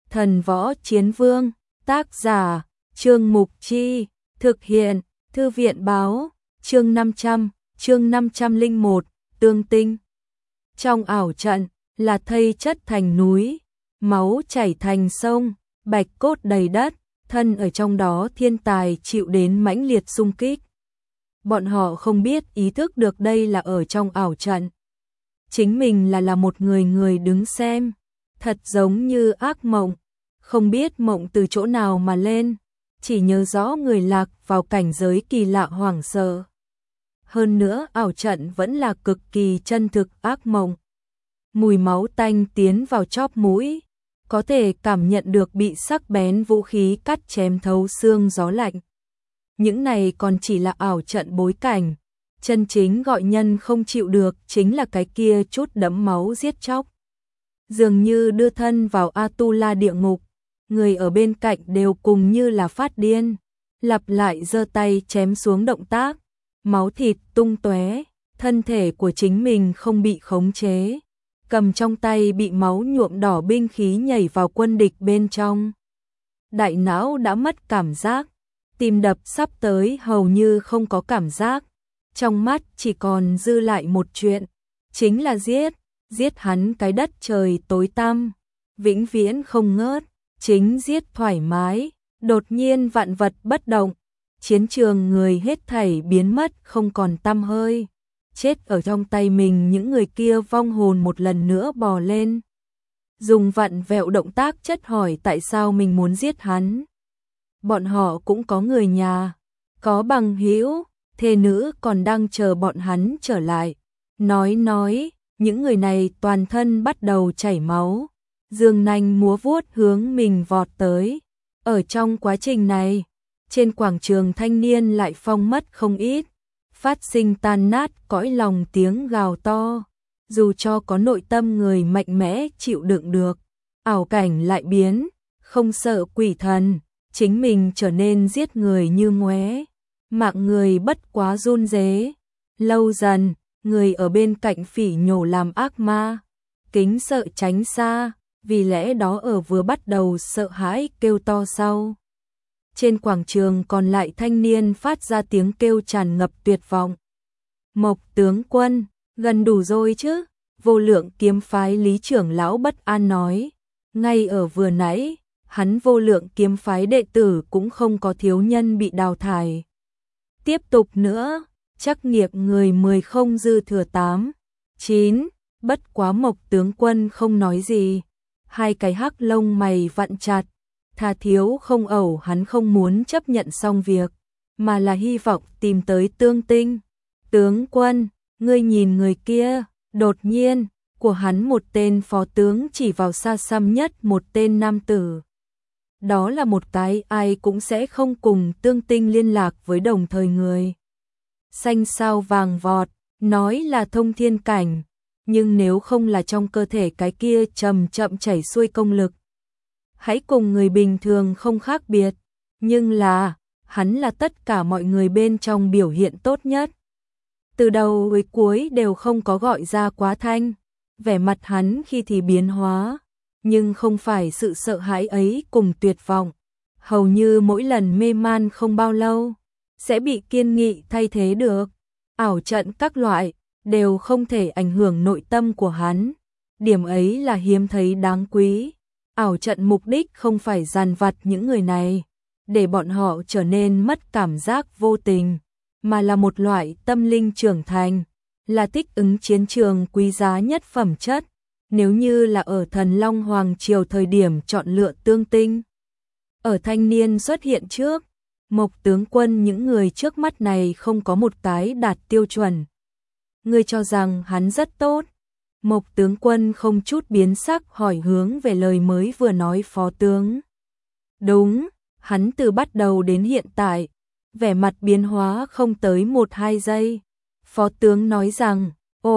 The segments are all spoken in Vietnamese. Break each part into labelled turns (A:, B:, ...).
A: Thần Võ Chiến Vương, tác giả, Trương Mục Chi, thực hiện, Thư viện Báo, chương 501, tương tinh. Trong ảo trận, là thây chất thành núi, máu chảy thành sông, bạch cốt đầy đất, thân ở trong đó thiên tài chịu đến mãnh liệt xung kích. Bọn họ không biết ý thức được đây là ở trong ảo trận. Chính mình là một người đứng xem, thật giống như ác mộng, không biết mộng từ chỗ nào mà lên, chỉ nhớ rõ người lạc vào cảnh giới kỳ lạ hoảng sợ. Hơn nữa ảo trận vẫn là cực kỳ chân thực ác mộng. Mùi máu tanh tiến vào chóp mũi, có thể cảm nhận được bị sắc bén vũ khí cắt chém thấu xương gió lạnh. Những này còn chỉ là ảo trận bối cảnh, chân chính gọi nhân không chịu được chính là cái kia chút đẫm máu giết chóc. Dường như đưa thân vào Atula địa ngục, người ở bên cạnh đều cùng như là phát điên, lặp lại giơ tay chém xuống động tác, máu thịt tung tóe, thân thể của chính mình không bị khống chế, cầm trong tay bị máu nhuộm đỏ binh khí nhảy vào quân địch bên trong. Đại não đã mất cảm giác, tim đập sắp tới hầu như không có cảm giác, trong mắt chỉ còn dư lại một chuyện, chính là giết hắn cái đất trời tối tăm, vĩnh viễn không ngớt, chính giết thoải mái, đột nhiên vạn vật bất động, chiến trường người hết thảy biến mất không còn tăm hơi, chết ở trong tay mình những người kia vong hồn một lần nữa bò lên. Dùng vặn vẹo động tác chất hỏi tại sao mình muốn giết hắn. Bọn họ cũng có người nhà, có bằng hữu, thê nữ còn đang chờ bọn hắn trở lại. Nói, những người này toàn thân bắt đầu chảy máu, dương nanh múa vuốt hướng mình vọt tới. Ở trong quá trình này, trên quảng trường thanh niên lại phong mất không ít, phát sinh tan nát cõi lòng tiếng gào to. Dù cho có nội tâm người mạnh mẽ chịu đựng được, ảo cảnh lại biến, không sợ quỷ thần, chính mình trở nên giết người như ngoé, mạng người bất quá run rế. Lâu dần, người ở bên cạnh phỉ nhổ làm ác ma, kính sợ tránh xa, vì lẽ đó ở vừa bắt đầu sợ hãi kêu to sau. Trên quảng trường còn lại thanh niên phát ra tiếng kêu tràn ngập tuyệt vọng. Mộc tướng quân, gần đủ rồi chứ? Vô Lượng kiếm phái lý trưởng lão bất an nói. Ngay ở vừa nãy, hắn Vô Lượng kiếm phái đệ tử cũng không có thiếu nhân bị đào thải. Tiếp tục nữa, chắc nghiệp người 10 không dư thừa 8, 9, bất quá Mộc tướng quân không nói gì. Hai cái hắc lông mày vặn chặt, tha thiếu không ẩu hắn không muốn chấp nhận xong việc, mà là hy vọng tìm tới tương tinh. Tướng quân, ngươi nhìn người kia, đột nhiên, của hắn một tên phó tướng chỉ vào xa xăm nhất một tên nam tử. Đó là một cái ai cũng sẽ không cùng tương tinh liên lạc với đồng thời người. Xanh sao vàng vọt, nói là thông thiên cảnh, nhưng nếu không là trong cơ thể cái kia chậm chảy xuôi công lực, hãy cùng người bình thường không khác biệt, nhưng là, hắn là tất cả mọi người bên trong biểu hiện tốt nhất. Từ đầu đến cuối đều không có gọi ra quá thanh, vẻ mặt hắn khi thì biến hóa, nhưng không phải sự sợ hãi ấy cùng tuyệt vọng, hầu như mỗi lần mê man không bao lâu, sẽ bị kiên nghị thay thế được. Ảo trận các loại, đều không thể ảnh hưởng nội tâm của hắn, điểm ấy là hiếm thấy đáng quý. Ảo trận mục đích không phải dằn vặt những người này, để bọn họ trở nên mất cảm giác vô tình, mà là một loại tâm linh trưởng thành, là thích ứng chiến trường quý giá nhất phẩm chất. Nếu như là ở Thần Long Hoàng Triều thời điểm chọn lựa tương tinh, ở thanh niên xuất hiện trước, Mộc tướng quân những người trước mắt này không có một cái đạt tiêu chuẩn. Ngươi cho rằng hắn rất tốt. Mộc tướng quân không chút biến sắc hỏi hướng về lời mới vừa nói phó tướng. Đúng, hắn từ bắt đầu đến hiện tại, vẻ mặt biến hóa không tới 1-2 giây. Phó tướng nói rằng,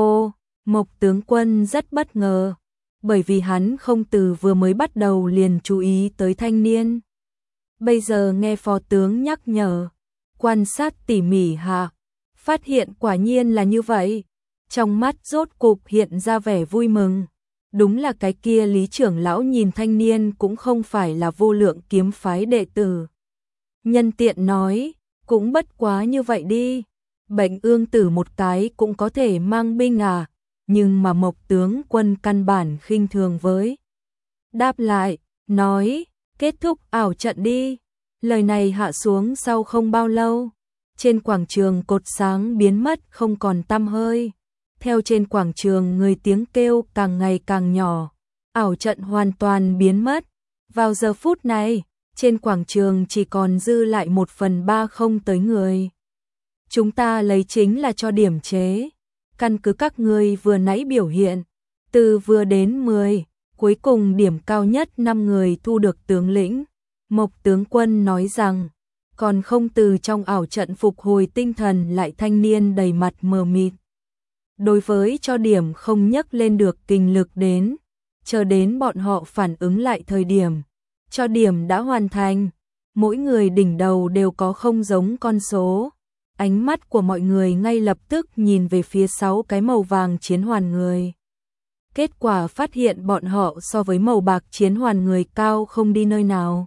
A: Mộc tướng quân rất bất ngờ, bởi vì hắn không từ vừa mới bắt đầu liền chú ý tới thanh niên. Bây giờ nghe phó tướng nhắc nhở, quan sát tỉ mỉ hạ, phát hiện quả nhiên là như vậy. Trong mắt rốt cục hiện ra vẻ vui mừng. Đúng là cái kia Lý trưởng lão nhìn thanh niên cũng không phải là Vô Lượng kiếm phái đệ tử. Nhân tiện nói, cũng bất quá như vậy đi. Bệnh ương tử một cái cũng có thể mang binh à, nhưng mà Mộc tướng quân căn bản khinh thường với. Đáp lại, nói, kết thúc ảo trận đi. Lời này hạ xuống sau không bao lâu. Trên quảng trường cột sáng biến mất không còn tăm hơi. Theo trên quảng trường người tiếng kêu càng ngày càng nhỏ. Ảo trận hoàn toàn biến mất. Vào giờ phút này, trên quảng trường chỉ còn dư lại 1/3 không tới người. Chúng ta lấy chính là cho điểm chế. Căn cứ các ngươi vừa nãy biểu hiện, từ vừa đến 10, cuối cùng điểm cao nhất 5 người thu được tướng lĩnh. Mộc tướng quân nói rằng, còn không từ trong ảo trận phục hồi tinh thần lại thanh niên đầy mặt mờ mịt. Đối với cho điểm không nhấc lên được kinh lực đến, chờ đến bọn họ phản ứng lại thời điểm, cho điểm đã hoàn thành, mỗi người đỉnh đầu đều có không giống con số. Ánh mắt của mọi người ngay lập tức nhìn về phía 6 cái màu vàng chiến hoàn người. Kết quả phát hiện bọn họ so với màu bạc chiến hoàn người cao không đi nơi nào.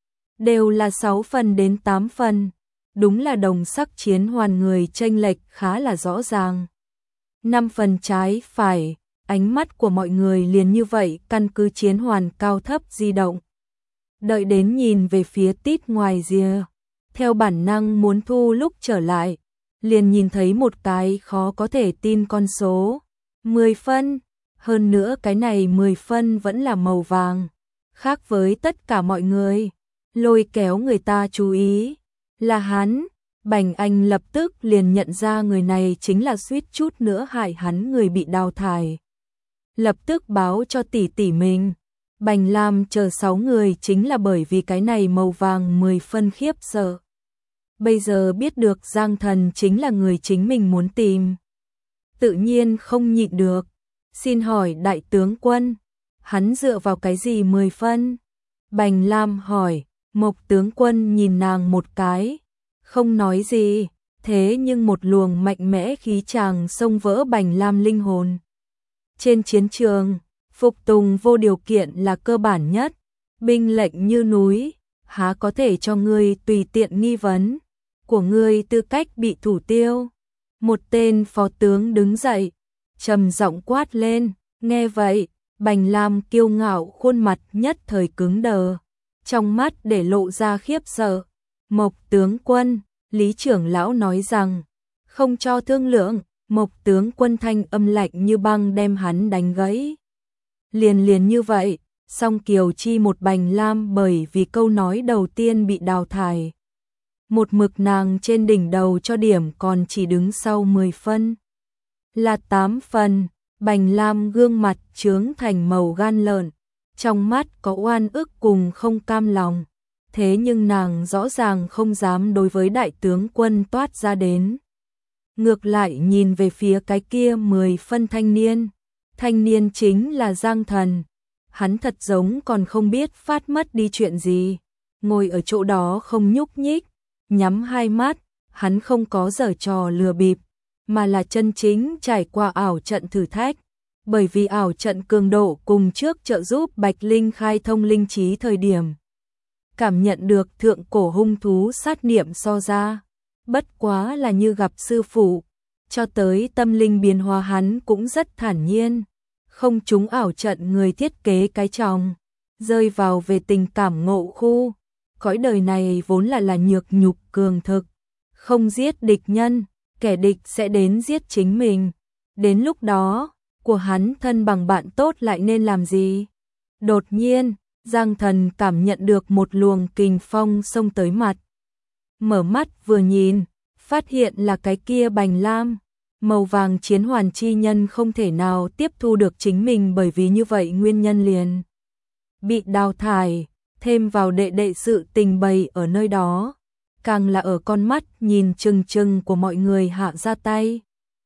A: Đều là 6 phần đến 8 phần. Đúng là đồng sắc chiến hoàn người chênh lệch khá là rõ ràng. 5 phần trái phải, ánh mắt của mọi người liền như vậy căn cứ chiến hoàn cao thấp di động. Đợi đến nhìn về phía tít ngoài rìa, theo bản năng muốn thu lúc trở lại, liền nhìn thấy một cái khó có thể tin con số. 10 phân, hơn nữa cái này 10 phân vẫn là màu vàng, khác với tất cả mọi người, lôi kéo người ta chú ý, là hắn. Bành Anh lập tức liền nhận ra người này chính là suýt chút nữa hại hắn người bị đào thải. Lập tức báo cho tỷ tỷ mình. Bành Lam chờ 6 người chính là bởi vì cái này màu vàng 10 phân khiếp sợ. Bây giờ biết được Giang Thần chính là người chính mình muốn tìm. Tự nhiên không nhịn được. Xin hỏi đại tướng quân, hắn dựa vào cái gì 10 phân? Bành Lam hỏi, Mộc tướng quân nhìn nàng một cái, không nói gì, thế nhưng một luồng mạnh mẽ khí tràng xông vỡ Bành Lam linh hồn. Trên chiến trường, phục tùng vô điều kiện là cơ bản nhất, binh lệnh như núi, há có thể cho ngươi tùy tiện nghi vấn của ngươi tư cách bị thủ tiêu. Một tên phó tướng đứng dậy, trầm giọng quát lên, nghe vậy, Bành Lam kiêu ngạo khuôn mặt nhất thời cứng đờ, trong mắt để lộ ra khiếp sợ. Mộc tướng quân, Lý trưởng lão nói rằng, không cho thương lượng. Mộc tướng quân thanh âm lạnh như băng đem hắn đánh gãy. Liền như vậy, song Kiều Chi một Bành Lam bởi vì câu nói đầu tiên bị đào thải. Một mực nàng trên đỉnh đầu cho điểm còn chỉ đứng sau 10 phân. Là 8 phần, Bành Lam gương mặt trướng thành màu gan lợn, trong mắt có oan ức cùng không cam lòng. Thế nhưng nàng rõ ràng không dám đối với đại tướng quân toát ra đến. Ngược lại nhìn về phía cái kia 10 phân thanh niên. Thanh niên chính là Giang Thần. Hắn thật giống còn không biết phát mất đi chuyện gì. Ngồi ở chỗ đó không nhúc nhích, nhắm hai mắt, hắn không có giở trò lừa bịp, mà là chân chính trải qua ảo trận thử thách. Bởi vì ảo trận cường độ cùng trước trợ giúp Bạch Linh khai thông linh trí thời điểm. Cảm nhận được thượng cổ hung thú sát niệm so ra. Bất quá là như gặp sư phụ, cho tới tâm linh biến hóa hắn cũng rất thản nhiên, không trúng ảo trận người thiết kế cái tròng, rơi vào về tình cảm ngộ khu. Cõi đời này vốn là nhược nhục cường thực, không giết địch nhân, kẻ địch sẽ đến giết chính mình. Đến lúc đó, của hắn thân bằng bạn tốt lại nên làm gì? Đột nhiên, Giang Thần cảm nhận được một luồng kình phong xông tới mặt. Mở mắt vừa nhìn, phát hiện là cái kia Bành Lam, màu vàng chiến hoàn chi nhân không thể nào tiếp thu được chính mình, bởi vì như vậy nguyên nhân liền bị đào thải, thêm vào đệ đệ sự tình bày ở nơi đó, càng là ở con mắt nhìn chừng chừng của mọi người hạ ra tay.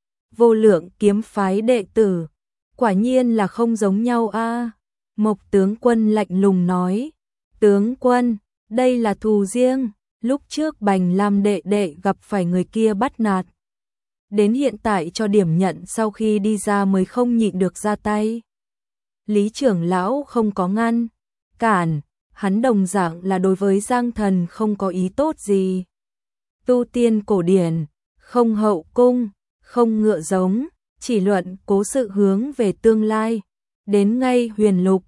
A: Vô Lượng kiếm phái đệ tử, quả nhiên là không giống nhau a. Mộc tướng quân lạnh lùng nói, tướng quân, đây là thù riêng. Lúc trước Bành Lam đệ đệ gặp phải người kia bắt nạt. Đến hiện tại cho điểm nhận sau khi đi ra mới không nhịn được ra tay. Lý trưởng lão không có ngăn cản, hắn đồng dạng là đối với Giang Thần không có ý tốt gì. Tu tiên cổ điển, không hậu cung, không ngựa giống, chỉ luận cố sự hướng về tương lai. Đến ngay huyền lục,